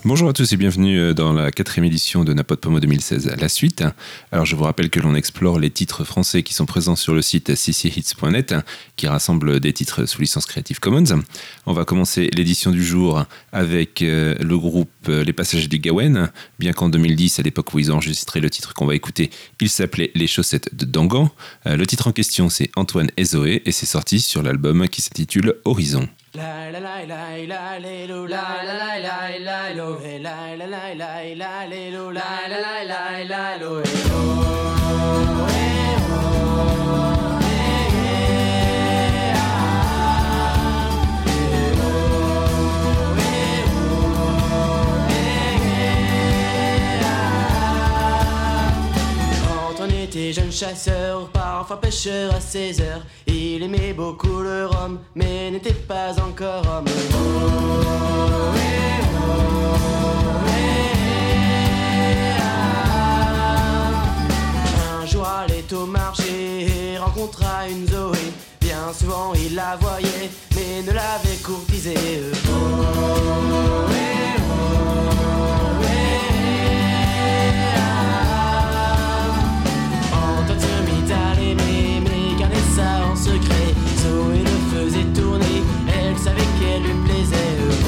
Bonjour à tous et bienvenue dans la 4e édition de Napod Pomo 2016, la suite. Alors je vous rappelle que l'on explore les titres français qui sont présents sur le site cchits.net qui rassemble des titres sous licence Creative Commons. On va commencer l'édition du jour avec le groupe Les Passagers du Gawen. Bien qu'en 2010, à l'époque où ils ont enregistré le titre qu'on va écouter, il s'appelait Les Chaussettes de Dangan. Le titre en question c'est Antoine et Zoé et c'est sorti sur l'album qui s'intitule Horizon. La la la la la la la la la la lo la la la la la lo la la la la la lo Antoine était jeune chasseur, parfois pêcheur à 16 heures. Il aimait beaucoup le rhum, mais n'était pas encore homme. Un jour allait au marché et rencontra une Zoé. Bien souvent il la voyait, mais ne l'avait courtisée. Antoine se mit à l'aimer, mais gardait ça en secret. Zoé le faisait tourner, elle savait qu'elle lui plaisait.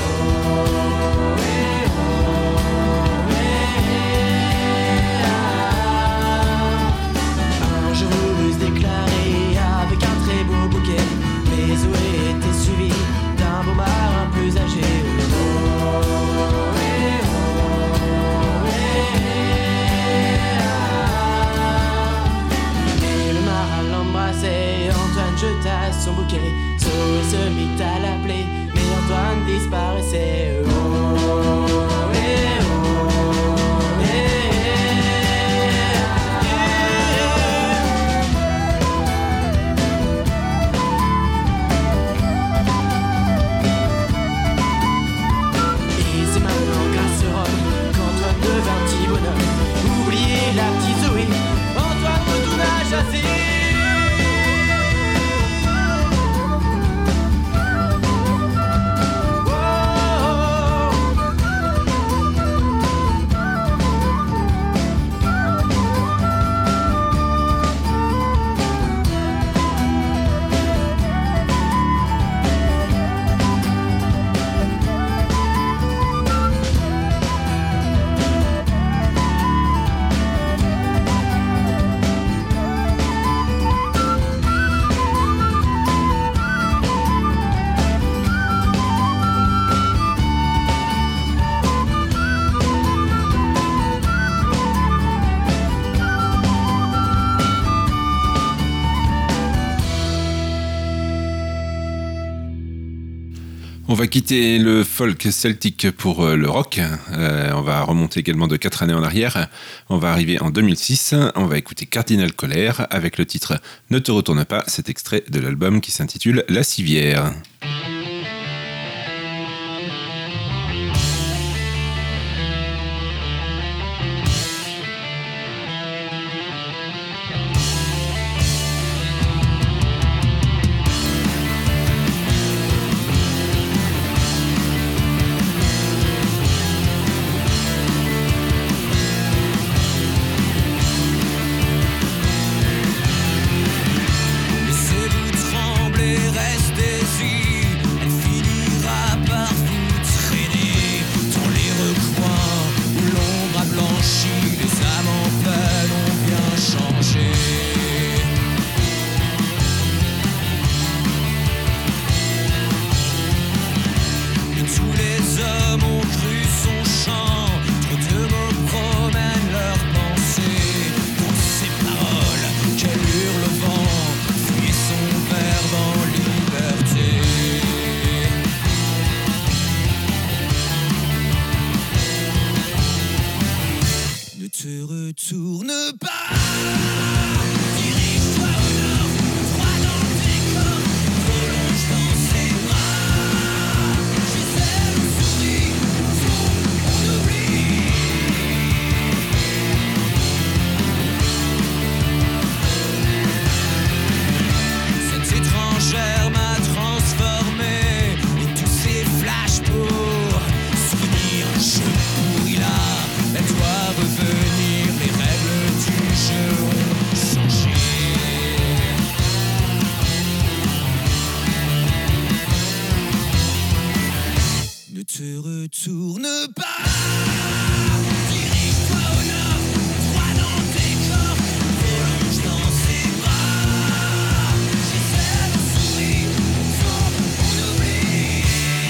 Un jour voulut se déclarer avec un très beau bouquet, mais Zoé était suivie d'un beau marin plus âgé. Antoine jeta son bouquet, Zoé se mit à l'appeler, mais Antoine disparaissait. Et c'est maintenant grâce au rhum qu'Antoine devint petit bonhomme. Oubliez la petite Zoé, Antoine retourna chasser. On va quitter le folk celtique pour le rock. On va remonter également de 4 années en arrière. On va arriver en 2006. On va écouter Cardinal Colère avec le titre Ne te retourne pas, cet extrait de l'album qui s'intitule La Civière. Laissez-vous trembler, restez-y. Ne te retourne pas. Dirige-toi au nord, droit dans tes corps, prolonge dans ses bras. J'essaie de sourire, on oublie.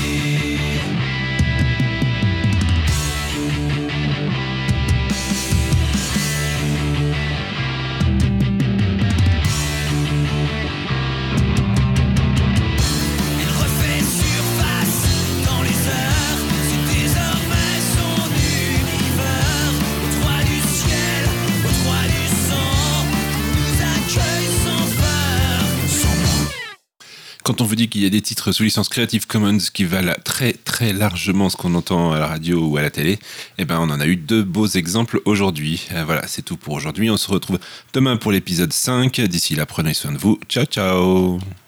Il refait surface dans les heures, c'est désormais son univers. Au droit du ciel, au droit du sang, nous accueille sans peur. Quand on vous dit qu'il y a des titres sous licence Creative Commons qui valent très très largement ce qu'on entend à la radio ou à la télé, eh ben on en a eu 2 beaux exemples aujourd'hui. Voilà, c'est tout pour aujourd'hui. On se retrouve demain pour l'épisode 5. D'ici là, prenez soin de vous. Ciao ciao.